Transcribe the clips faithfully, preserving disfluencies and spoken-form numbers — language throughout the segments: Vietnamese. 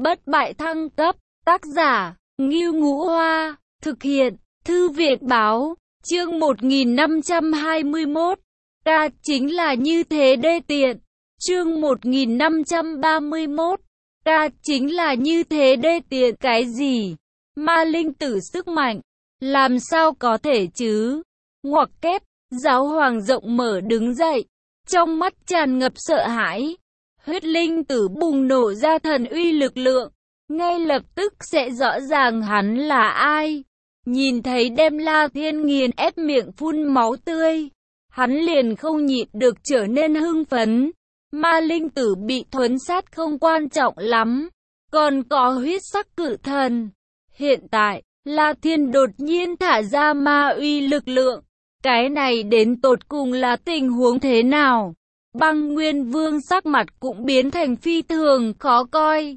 Bất bại thăng cấp, tác giả, Ngưu Ngũ Hoa, thực hiện, Thư viện Báo, chương một nghìn năm trăm hai mươi mốt, ca chính là như thế đê tiện, chương một nghìn năm trăm ba mươi mốt, ca chính là như thế đê tiện cái gì? Ma linh tử sức mạnh, làm sao có thể chứ? Ngoặc kép, giáo hoàng rộng mở đứng dậy, trong mắt tràn ngập sợ hãi. Huyết linh tử bùng nổ ra thần uy lực lượng, ngay lập tức sẽ rõ ràng hắn là ai. Nhìn thấy đem La Thiên nghiền ép miệng phun máu tươi, hắn liền không nhịn được trở nên hưng phấn. Ma linh tử bị thuấn sát không quan trọng lắm, còn có huyết sắc cự thần. Hiện tại, La Thiên đột nhiên thả ra ma uy lực lượng, cái này đến tột cùng là tình huống thế nào? Băng Nguyên Vương sắc mặt cũng biến thành phi thường khó coi.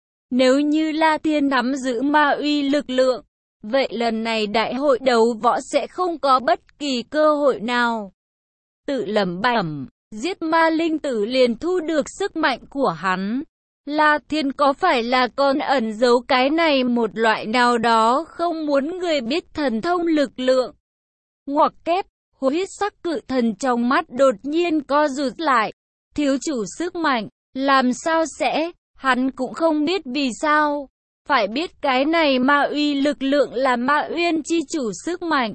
Nếu như La Thiên nắm giữ ma uy lực lượng, vậy lần này đại hội đấu võ sẽ không có bất kỳ cơ hội nào. Tự lẩm bẩm, giết ma linh tử liền thu được sức mạnh của hắn. La Thiên có phải là còn ẩn giấu cái này một loại nào đó không muốn người biết thần thông lực lượng? Ngoặc kép, huyết sắc cự thần trong mắt đột nhiên co rụt lại. Thiếu chủ sức mạnh, làm sao sẽ, hắn cũng không biết vì sao. Phải biết cái này ma uy lực lượng là ma uyên chi chủ sức mạnh.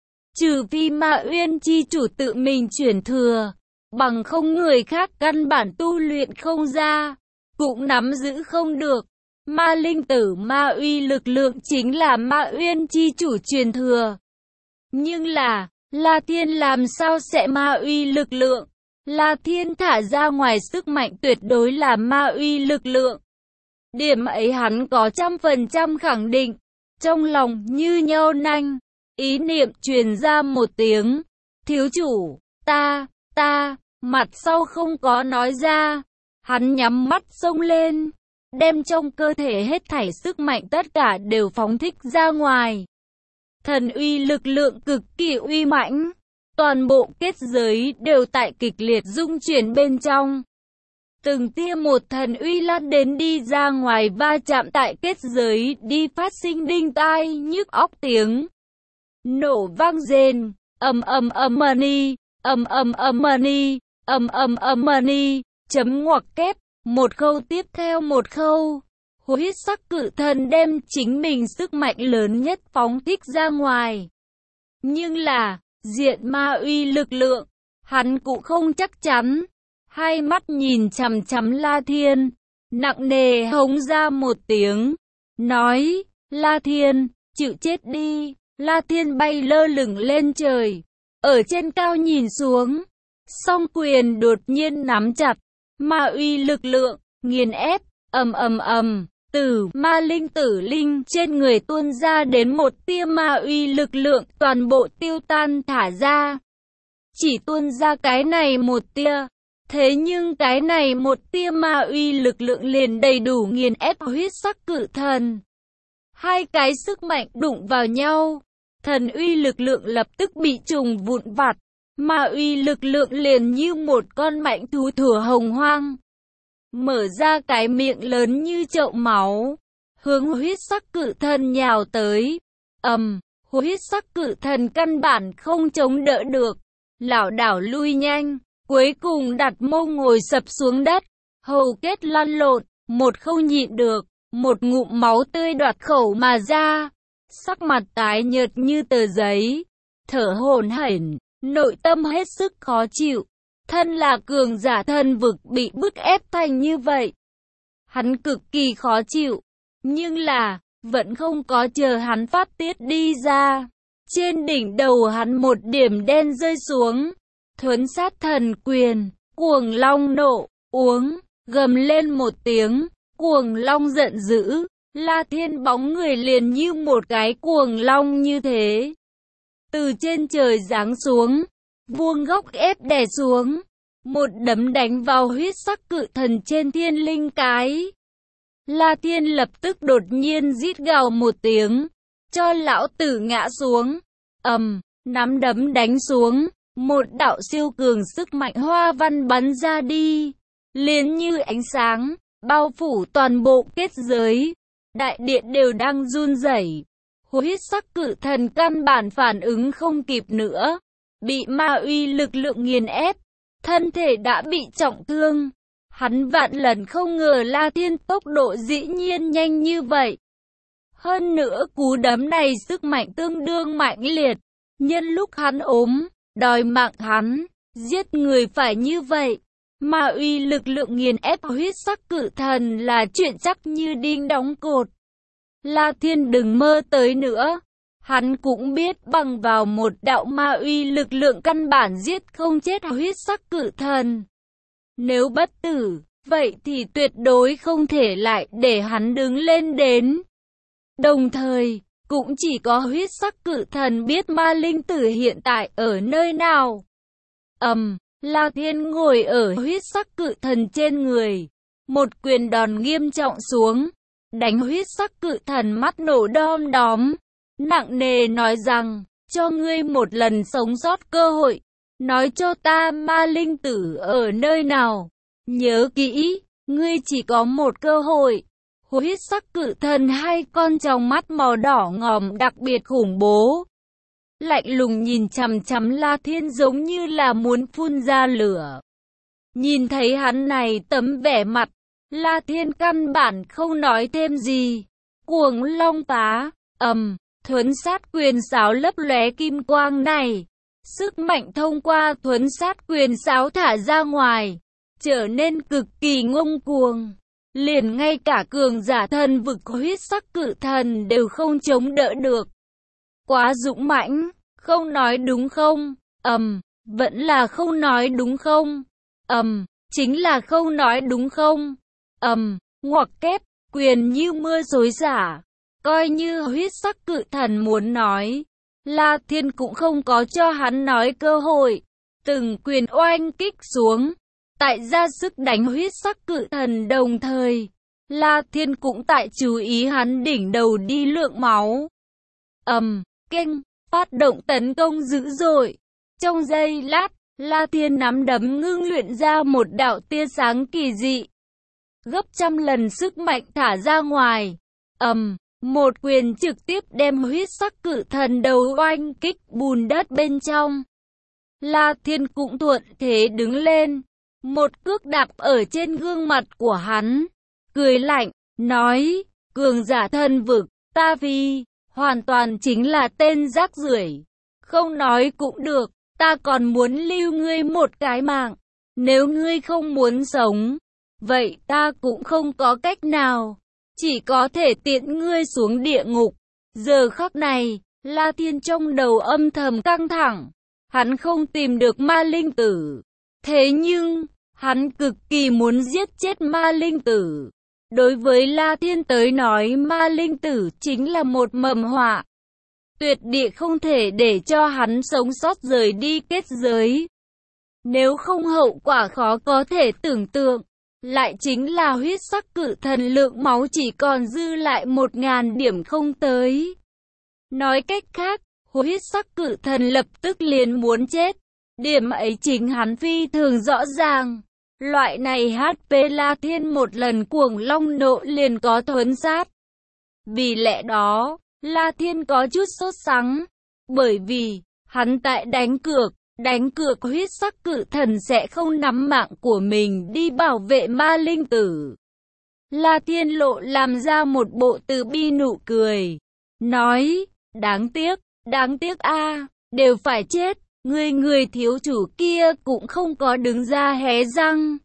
Trừ phi ma uyên chi chủ tự mình chuyển thừa, bằng không người khác căn bản tu luyện không ra, cũng nắm giữ không được. Ma linh tử ma uy lực lượng chính là ma uyên chi chủ truyền thừa. Nhưng là, La Thiên làm sao sẽ ma uy lực lượng? La Thiên thả ra ngoài sức mạnh tuyệt đối là ma uy lực lượng. Điểm ấy hắn có trăm phần trăm khẳng định. Trong lòng như nhao nanh, ý niệm truyền ra một tiếng. Thiếu chủ, ta, ta, mặt sau không có nói ra. Hắn nhắm mắt xông lên, đem trong cơ thể hết thảy sức mạnh tất cả đều phóng thích ra ngoài. Thần uy lực lượng cực kỳ uy mãnh, toàn bộ kết giới đều tại kịch liệt rung chuyển bên trong. Từng tia một thần uy lan đến đi ra ngoài va chạm tại kết giới đi phát sinh đinh tai nhức óc tiếng. Nổ vang rền, ầm ầm ầm mani, ầm ầm ầm mani, ầm ầm ầm mani, chấm ngoặc kép, một khâu tiếp theo một khâu. Huyết sắc cự thần đem chính mình sức mạnh lớn nhất phóng thích ra ngoài. Nhưng là, diện ma uy lực lượng, hắn cũng không chắc chắn. Hai mắt nhìn chằm chằm La Thiên, nặng nề hống ra một tiếng, nói, La Thiên, chịu chết đi. La Thiên bay lơ lửng lên trời, ở trên cao nhìn xuống, song quyền đột nhiên nắm chặt, ma uy lực lượng, nghiền ép, ầm ầm ầm. Từ ma linh tử linh trên người tuôn ra đến một tia ma uy lực lượng toàn bộ tiêu tan thả ra. Chỉ tuôn ra cái này một tia, thế nhưng cái này một tia ma uy lực lượng liền đầy đủ nghiền ép huyết sắc cự thần. Hai cái sức mạnh đụng vào nhau, thần uy lực lượng lập tức bị trùng vụn vặt, ma uy lực lượng liền như một con mãnh thú thủa hồng hoang. Mở ra cái miệng lớn như chậu máu, hướng huyết sắc cự thần nhào tới. Ầm, huyết sắc cự thần căn bản không chống đỡ được, lảo đảo lui nhanh, cuối cùng đặt mông ngồi sập xuống đất, hầu kết lăn lộn, một khâu nhịn được, một ngụm máu tươi đoạt khẩu mà ra, sắc mặt tái nhợt như tờ giấy, thở hổn hển, nội tâm hết sức khó chịu. Thân là cường giả thần vực bị bức ép thành như vậy, hắn cực kỳ khó chịu, nhưng là, vẫn không có chờ hắn phát tiết đi ra. Trên đỉnh đầu hắn một điểm đen rơi xuống, thuấn sát thần quyền, cuồng long nộ, uống, gầm lên một tiếng, cuồng long giận dữ, La Thiên bóng người liền như một cái cuồng long như thế. Từ trên trời giáng xuống, vuông góc ép đè xuống, một đấm đánh vào huyết sắc cự thần trên thiên linh cái. La Thiên lập tức đột nhiên rít gào một tiếng, cho lão tử ngã xuống. Ầm, nắm đấm đánh xuống, một đạo siêu cường sức mạnh hoa văn bắn ra đi, liền như ánh sáng, bao phủ toàn bộ kết giới. Đại điện đều đang run rẩy. Huyết sắc cự thần căn bản phản ứng không kịp nữa, bị ma uy lực lượng nghiền ép, thân thể đã bị trọng thương. Hắn vạn lần không ngờ La Thiên tốc độ dĩ nhiên nhanh như vậy. Hơn nữa cú đấm này sức mạnh tương đương mạnh liệt, nhân lúc hắn ốm, đòi mạng hắn, giết người phải như vậy. Ma uy lực lượng nghiền ép huyết sắc cự thần là chuyện chắc như đinh đóng cột. La Thiên đừng mơ tới nữa. Hắn cũng biết bằng vào một đạo ma uy lực lượng căn bản giết không chết huyết sắc cự thần. Nếu bất tử, vậy thì tuyệt đối không thể lại để hắn đứng lên đến. Đồng thời, cũng chỉ có huyết sắc cự thần biết ma linh tử hiện tại ở nơi nào. Ầm, um, La Thiên ngồi ở huyết sắc cự thần trên người. Một quyền đòn nghiêm trọng xuống, đánh huyết sắc cự thần mắt nổ đom đóm. Nặng nề nói rằng, cho ngươi một lần sống sót cơ hội. Nói cho ta ma linh tử ở nơi nào. Nhớ kỹ, ngươi chỉ có một cơ hội. Huyết sắc cự thần hai con trong mắt màu đỏ ngòm đặc biệt khủng bố. Lạnh lùng nhìn chằm chằm La Thiên giống như là muốn phun ra lửa. Nhìn thấy hắn này tấm vẻ mặt, La Thiên căn bản không nói thêm gì. Cuồng long tá, ầm, thuấn sát quyền sáo lấp lóe kim quang này. Sức mạnh thông qua thuấn sát quyền sáo thả ra ngoài, trở nên cực kỳ ngông cuồng. Liền ngay cả cường giả thần vực huyết sắc cự thần đều không chống đỡ được. Quá dũng mãnh, không nói đúng không? Ầm, um, vẫn là không nói đúng không? Ầm, um, chính là không nói đúng không? Ầm, um, ngoặc kép, quyền như mưa xối xả. Coi như huyết sắc cự thần muốn nói, La Thiên cũng không có cho hắn nói cơ hội. Từng quyền oanh kích xuống, tại ra sức đánh huyết sắc cự thần đồng thời. La Thiên cũng tại chú ý hắn đỉnh đầu đi lượng máu. Ầm, um, keng, phát động tấn công dữ dội. Trong giây lát, La Thiên nắm đấm ngưng luyện ra một đạo tia sáng kỳ dị. Gấp trăm lần sức mạnh thả ra ngoài. Ầm, um, một quyền trực tiếp đem huyết sắc cự thần đầu oanh kích bùn đất bên trong. La Thiên cũng thuận thế đứng lên. Một cước đạp ở trên gương mặt của hắn. Cười lạnh, nói, cường giả thần vực, ta vì, hoàn toàn chính là tên rác rưởi. Không nói cũng được, ta còn muốn lưu ngươi một cái mạng. Nếu ngươi không muốn sống, vậy ta cũng không có cách nào. Chỉ có thể tiễn ngươi xuống địa ngục. Giờ khắc này, La Thiên trong đầu âm thầm căng thẳng. Hắn không tìm được ma linh tử. Thế nhưng, hắn cực kỳ muốn giết chết ma linh tử. Đối với La Thiên tới nói ma linh tử chính là một mầm họa. Tuyệt địa không thể để cho hắn sống sót rời đi kết giới. Nếu không hậu quả khó có thể tưởng tượng. Lại chính là huyết sắc cự thần lượng máu chỉ còn dư lại một ngàn điểm không tới. Nói cách khác, huyết sắc cự thần lập tức liền muốn chết. Điểm ấy chính hắn phi thường rõ ràng. Loại này hát pê La Thiên một lần cuồng long nộ liền có thuấn sát. Vì lẽ đó, La Thiên có chút sốt sắng. Bởi vì, hắn tại đánh cược. Đánh cược huyết sắc cự thần sẽ không nắm mạng của mình đi bảo vệ ma linh tử. La Thiên Lộ làm ra một bộ từ bi nụ cười. Nói, đáng tiếc, đáng tiếc a, đều phải chết. Người người thiếu chủ kia cũng không có đứng ra hé răng.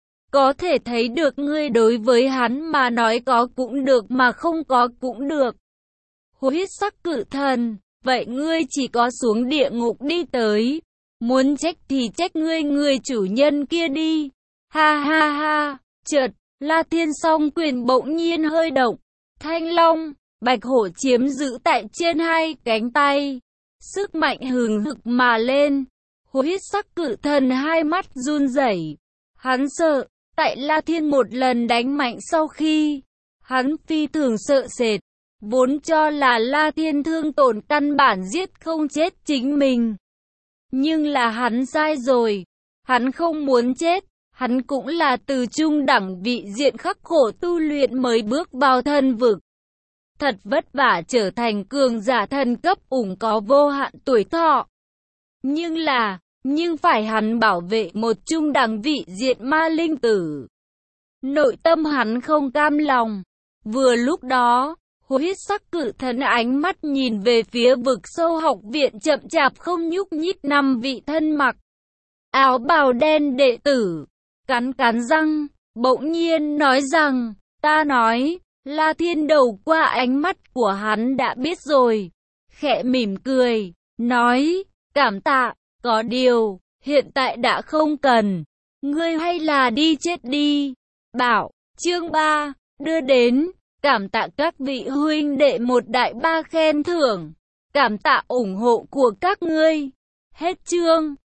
Có thể thấy được ngươi đối với hắn mà nói có cũng được mà không có cũng được. Huyết sắc cự thần, vậy ngươi chỉ có xuống địa ngục đi tới. Muốn trách thì trách ngươi người chủ nhân kia đi. Ha ha ha, chợt, La Thiên song quyền bỗng nhiên hơi động. Thanh long, bạch hổ chiếm giữ tại trên hai cánh tay. Sức mạnh hừng hực mà lên. Huyết sắc cự thần hai mắt run rẩy. Hắn sợ, tại La Thiên một lần đánh mạnh sau khi. Hắn phi thường sợ sệt. Vốn cho là La Thiên thương tổn căn bản giết không chết chính mình. Nhưng là hắn sai rồi. Hắn không muốn chết. Hắn cũng là từ trung đẳng vị diện khắc khổ tu luyện mới bước vào thần vực. Thật vất vả trở thành cường giả thần cấp ủng có vô hạn tuổi thọ. Nhưng là, nhưng phải hắn bảo vệ một trung đẳng vị diện ma linh tử. Nội tâm hắn không cam lòng. Vừa lúc đó, huyết sắc cự thần ánh mắt nhìn về phía vực sâu học viện chậm chạp không nhúc nhích năm vị thân mặc áo bào đen đệ tử. Cắn cắn răng, bỗng nhiên nói rằng, ta nói, La Thiên đầu qua ánh mắt của hắn đã biết rồi. Khẽ mỉm cười, nói, cảm tạ, có điều, hiện tại đã không cần. Ngươi hay là đi chết đi. Bảo, chương ba, đưa đến, cảm tạ các vị huynh đệ một đại ba khen thưởng. Cảm tạ ủng hộ của các ngươi. Hết chương.